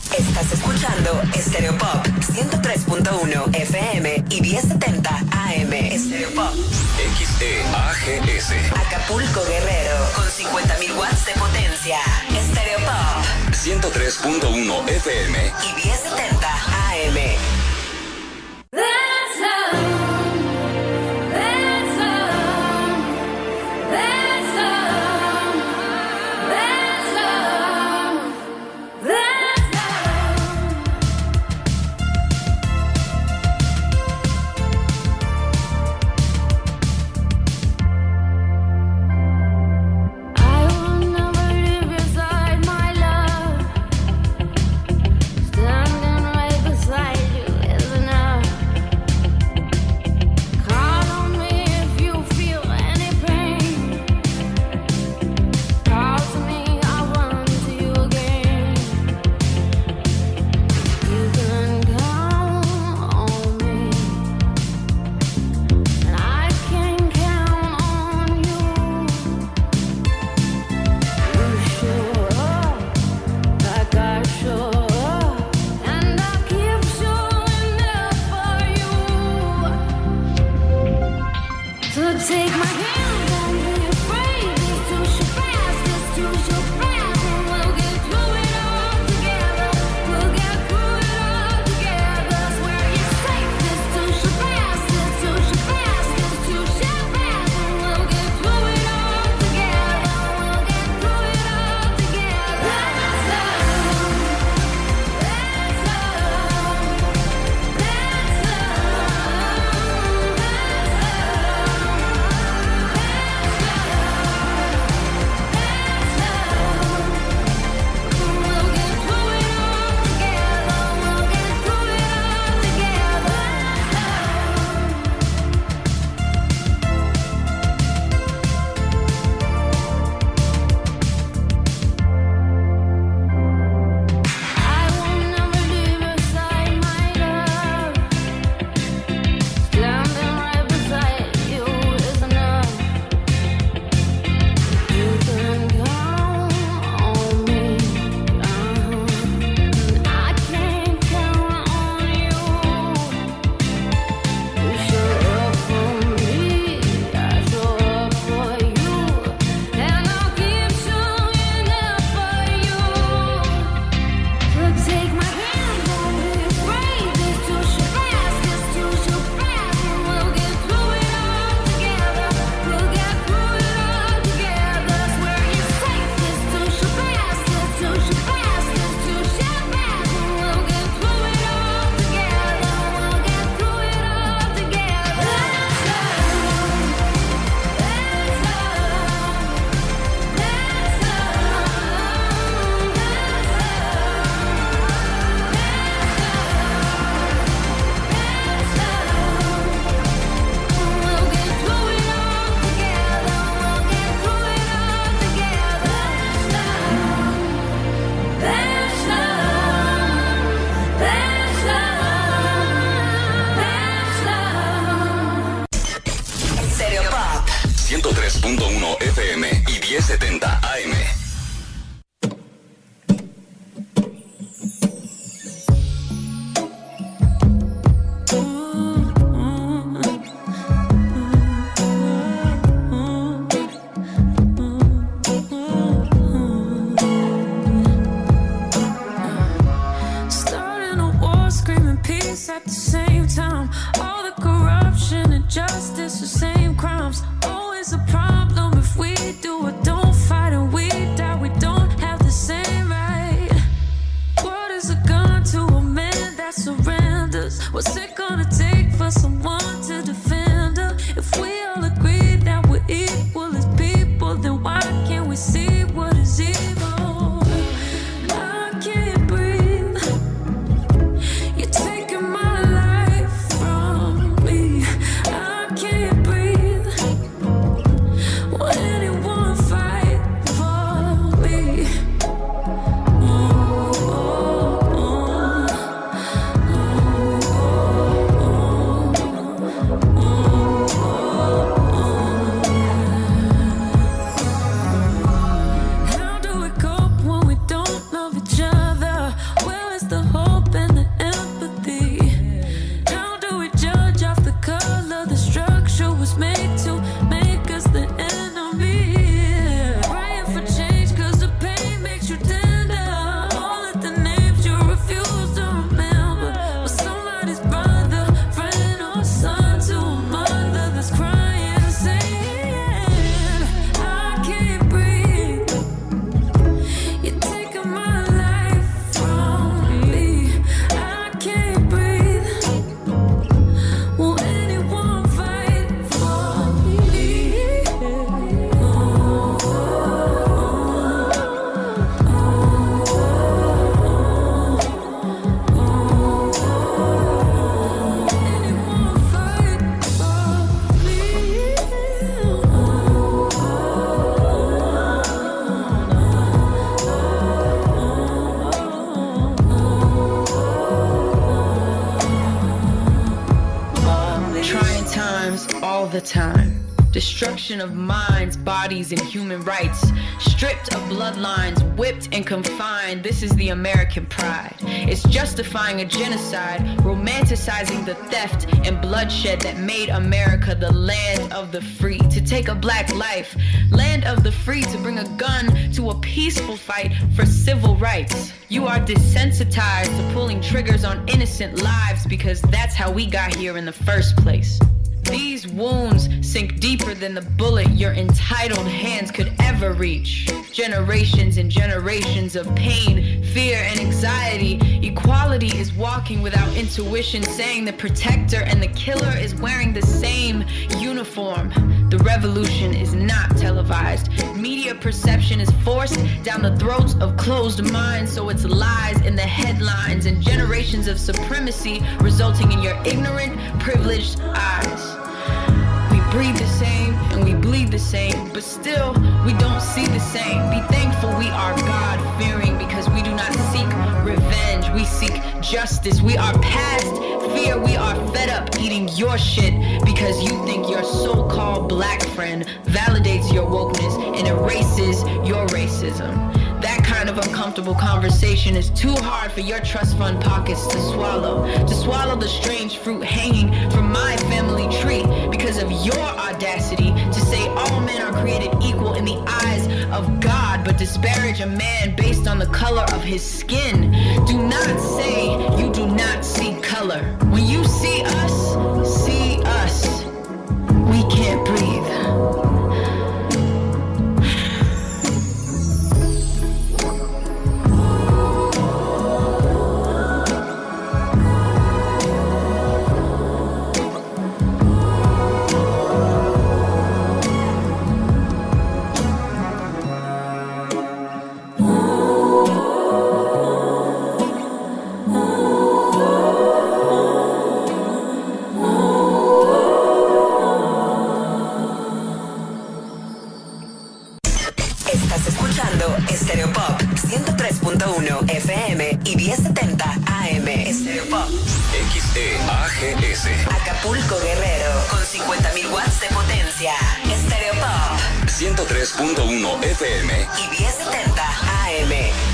Estás escuchando Stereo Pop 103.1 FM y 1070 AM. Stereo Pop. XEAGS. Acapulco, Guerrero, con 50.000 watts de potencia. Stereo Pop 103.1 FM y 1070 AM. You're taking my life. the time. Destruction of minds, bodies, and human rights. Stripped of bloodlines, whipped and confined. This is the American pride. It's justifying a genocide, romanticizing the theft and bloodshed that made America the land of the free. To take a black life, land of the free, to bring a gun to a peaceful fight for civil rights. You are desensitized to pulling triggers on innocent lives because that's how we got here in the first place. These wounds sink deeper than the bullet your entitled hands could ever reach. Generations and generations of pain, fear, and anxiety. Equality is walking without intuition, saying the protector and the killer is wearing the same uniform. The revolution is not televised. Media perception is forced down the throats of closed minds, so it's lies in the headlines and generations of supremacy resulting in your ignorant, privileged eyes. We breathe the same and we bleed the same, but still we don't see the same. Be thankful we are God-fearing because we do not seek revenge, we seek justice. We are past fear, we are fed up eating your shit because you think your so-called black friend validates your wokeness and erases your racism. That kind of uncomfortable conversation is too hard for your trust fund pockets to swallow. To swallow the strange fruit hanging from my family tree because of your audacity to say all men are created equal in the eyes of God, but disparage a man based on the color of his skin. Do not say you do not see color. When you see us, we can't breathe. Estéreo Pop 103.1 FM y 1070 AM. Estéreo Pop. XEAGS. Acapulco, Guerrero, con 50.000 watts de potencia. Estéreo Pop 103.1 FM y 1070 AM.